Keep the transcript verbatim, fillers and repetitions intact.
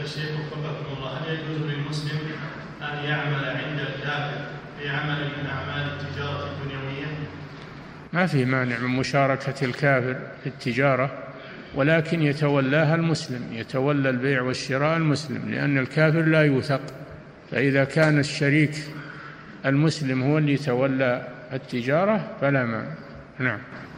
الشيخ وفقكم الله، هل يجوز للمسلم أن يعمل عند الكافر في عمل من أعمال التجارة الدنيوية؟ ما في مانع من مشاركة الكافر في التجارة، ولكن يتولاها المسلم، يتولى البيع والشراء المسلم، لأن الكافر لا يوثق. فإذا كان الشريك المسلم هو اللي يتولى التجارة فلا مانع. نعم.